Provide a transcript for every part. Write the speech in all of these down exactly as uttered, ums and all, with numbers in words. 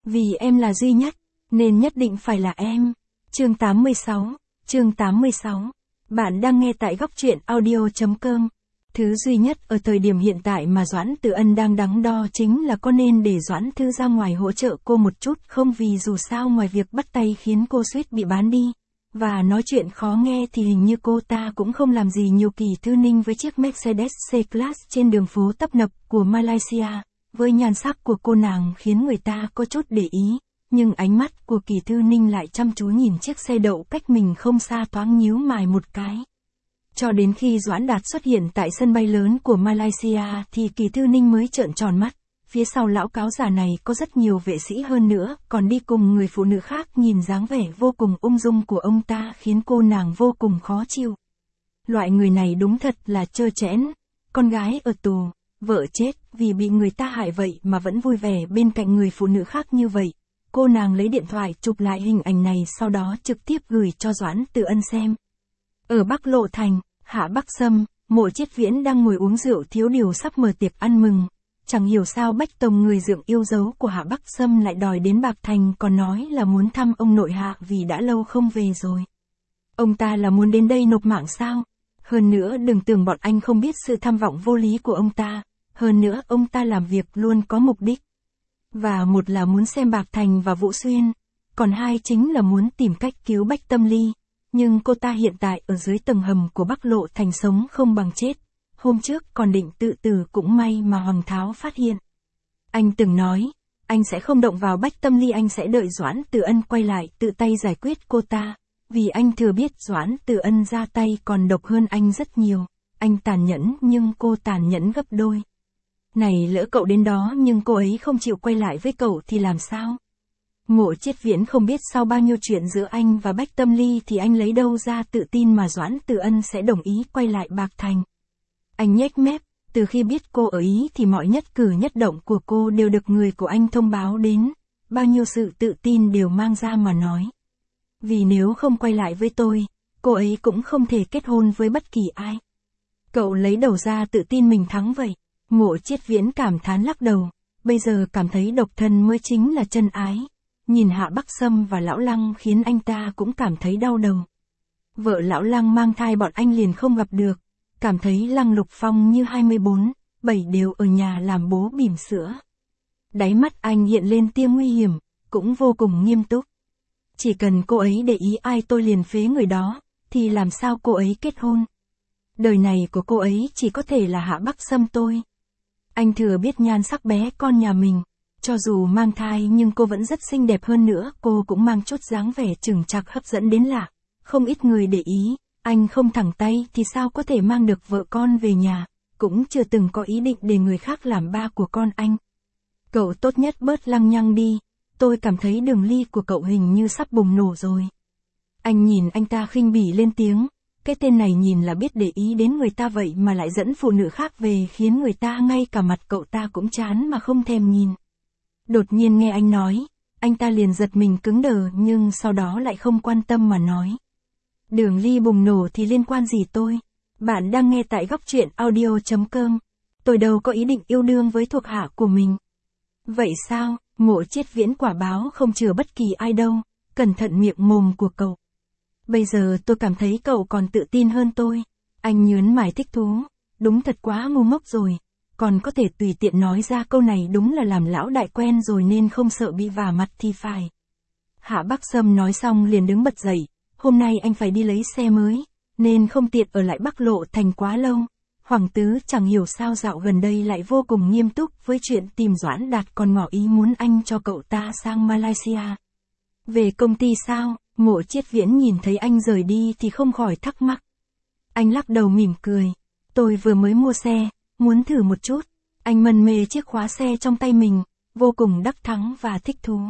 Vì em là duy nhất, nên nhất định phải là em. Chương tám mươi sáu, chương tám mươi sáu. Bạn đang nghe tại góc truyện audio chấm com. Thứ duy nhất ở thời điểm hiện tại mà Doãn Tử Ân đang đắn đo chính là có nên để Doãn Thư ra ngoài hỗ trợ cô một chút không, vì dù sao ngoài việc bắt tay khiến cô suýt bị bán đi, và nói chuyện khó nghe thì hình như cô ta cũng không làm gì nhiều. Kỳ Thư Ninh với chiếc Mercedes C-Class trên đường phố tấp nập của Malaysia, với nhan sắc của cô nàng khiến người ta có chút để ý, nhưng ánh mắt của Kỳ Thư Ninh lại chăm chú nhìn chiếc xe đậu cách mình không xa, thoáng nhíu mày một cái. Cho đến khi Doãn Đạt xuất hiện tại sân bay lớn của Malaysia thì Kỳ Thư Ninh mới trợn tròn mắt. Phía sau lão cáo già này có rất nhiều vệ sĩ, hơn nữa còn đi cùng người phụ nữ khác, nhìn dáng vẻ vô cùng ung dung của ông ta khiến cô nàng vô cùng khó chịu. Loại người này đúng thật là trơ trẽn, con gái ở tù, vợ chết vì bị người ta hại vậy mà vẫn vui vẻ bên cạnh người phụ nữ khác như vậy. Cô nàng lấy điện thoại chụp lại hình ảnh này, sau đó trực tiếp gửi cho Doãn Tử Ân xem. Ở Bắc Lộ Thành, Hạ Bắc Sâm, Mộ Chiết Viễn đang ngồi uống rượu thiếu điều sắp mở tiệc ăn mừng. Chẳng hiểu sao Bách Tông, người dượng yêu dấu của Hạ Bắc Sâm, lại đòi đến Bạc Thành, còn nói là muốn thăm ông nội Hạ vì đã lâu không về rồi. Ông ta là muốn đến đây nộp mạng sao? Hơn nữa đừng tưởng bọn anh không biết sự tham vọng vô lý của ông ta. Hơn nữa ông ta làm việc luôn có mục đích. Và một là muốn xem Bạc Thành và Vũ Xuyên, còn hai chính là muốn tìm cách cứu Bách Tâm Ly. Nhưng cô ta hiện tại ở dưới tầng hầm của Bắc Lộ Thành sống không bằng chết. Hôm trước còn định tự tử, cũng may mà Hoàng Tháo phát hiện. Anh từng nói, anh sẽ không động vào Bách Tâm Ly, anh sẽ đợi Doãn Tử Ân quay lại tự tay giải quyết cô ta. Vì anh thừa biết Doãn Tử Ân ra tay còn độc hơn anh rất nhiều. Anh tàn nhẫn nhưng cô tàn nhẫn gấp đôi. Này lỡ cậu đến đó nhưng cô ấy không chịu quay lại với cậu thì làm sao? Mộ Chiết Viễn không biết sau bao nhiêu chuyện giữa anh và Bách Tâm Ly thì anh lấy đâu ra tự tin mà Doãn Tử Ân sẽ đồng ý quay lại Bạc Thành. Anh nhếch mép, từ khi biết cô ở Ý thì mọi nhất cử nhất động của cô đều được người của anh thông báo đến, bao nhiêu sự tự tin đều mang ra mà nói. Vì nếu không quay lại với tôi, cô ấy cũng không thể kết hôn với bất kỳ ai. Cậu lấy đầu ra tự tin mình thắng vậy. Mộ Chiết Viễn cảm thán lắc đầu, bây giờ cảm thấy độc thân mới chính là chân ái. Nhìn Hạ Bắc Sâm và Lão Lăng khiến anh ta cũng cảm thấy đau đầu. Vợ Lão Lăng mang thai, bọn anh liền không gặp được. Cảm thấy Lăng Lục Phong như hai mươi bốn, bảy đều ở nhà làm bố bỉm sữa. Đáy mắt anh hiện lên tia nguy hiểm, cũng vô cùng nghiêm túc. Chỉ cần cô ấy để ý ai tôi liền phế người đó, thì làm sao cô ấy kết hôn? Đời này của cô ấy chỉ có thể là Hạ Bắc Sâm tôi. Anh thừa biết nhan sắc bé con nhà mình, cho dù mang thai nhưng cô vẫn rất xinh đẹp, hơn nữa cô cũng mang chút dáng vẻ chững chạc hấp dẫn đến lạ. Không ít người để ý, anh không thẳng tay thì sao có thể mang được vợ con về nhà, cũng chưa từng có ý định để người khác làm ba của con anh. Cậu tốt nhất bớt lăng nhăng đi, tôi cảm thấy đường ly của cậu hình như sắp bùng nổ rồi. Anh nhìn anh ta khinh bỉ lên tiếng, cái tên này nhìn là biết để ý đến người ta vậy mà lại dẫn phụ nữ khác về, khiến người ta ngay cả mặt cậu ta cũng chán mà không thèm nhìn. Đột nhiên nghe anh nói, anh ta liền giật mình cứng đờ, nhưng sau đó lại không quan tâm mà nói. Đường ly bùng nổ thì liên quan gì tôi? Bạn đang nghe tại góc truyện audio chấm com. Tôi đâu có ý định yêu đương với thuộc hạ của mình. Vậy sao? Mộ Chiết Viễn quả báo không chừa bất kỳ ai đâu. Cẩn thận miệng mồm của cậu. Bây giờ tôi cảm thấy cậu còn tự tin hơn tôi. Anh nhớn mày thích thú. Đúng thật quá ngu ngốc rồi. Còn có thể tùy tiện nói ra câu này, đúng là làm lão đại quen rồi nên không sợ bị vả mặt thì phải. Hạ Bắc Sâm nói xong liền đứng bật dậy. Hôm nay anh phải đi lấy xe mới, nên không tiện ở lại Bắc Lộ Thành quá lâu. Hoàng tứ chẳng hiểu sao dạo gần đây lại vô cùng nghiêm túc với chuyện tìm Doãn Đạt, còn ngỏ ý muốn anh cho cậu ta sang Malaysia. Về công ty sao? Mộ Chiết Viễn nhìn thấy anh rời đi thì không khỏi thắc mắc. Anh lắc đầu mỉm cười. Tôi vừa mới mua xe, muốn thử một chút. Anh mân mê chiếc khóa xe trong tay mình, vô cùng đắc thắng và thích thú.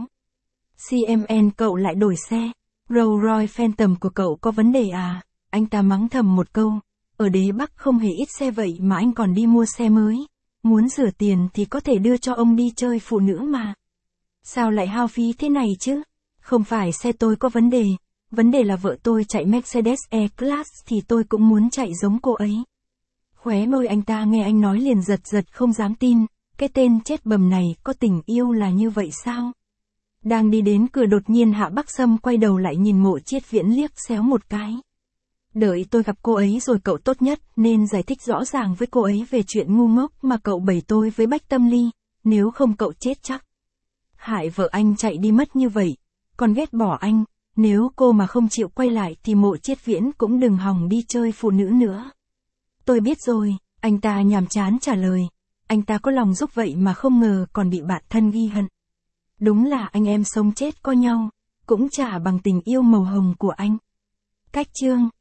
xê em en cậu lại đổi xe. Rolls Royce Phantom của cậu có vấn đề à? Anh ta mắng thầm một câu. Ở đế Bắc không hề ít xe vậy mà anh còn đi mua xe mới. Muốn rửa tiền thì có thể đưa cho ông đi chơi phụ nữ mà. Sao lại hao phí thế này chứ? Không phải xe tôi có vấn đề. Vấn đề là vợ tôi chạy Mercedes E-Class thì tôi cũng muốn chạy giống cô ấy. Khóe môi anh ta nghe anh nói liền giật giật không dám tin. Cái tên chết bầm này có tình yêu là như vậy sao? Đang đi đến cửa đột nhiên Hạ Bắc Sâm quay đầu lại nhìn Mộ Chiết Viễn liếc xéo một cái. Đợi tôi gặp cô ấy rồi cậu tốt nhất nên giải thích rõ ràng với cô ấy về chuyện ngu ngốc mà cậu bày tôi với Bách Tâm Ly, nếu không cậu chết chắc. Hại vợ anh chạy đi mất như vậy, còn ghét bỏ anh, nếu cô mà không chịu quay lại thì Mộ Chiết Viễn cũng đừng hòng đi chơi phụ nữ nữa. Tôi biết rồi, anh ta nhàm chán trả lời, anh ta có lòng giúp vậy mà không ngờ còn bị bạn thân ghi hận. Đúng là anh em sống chết có nhau, cũng chả bằng tình yêu màu hồng của anh. Cách chương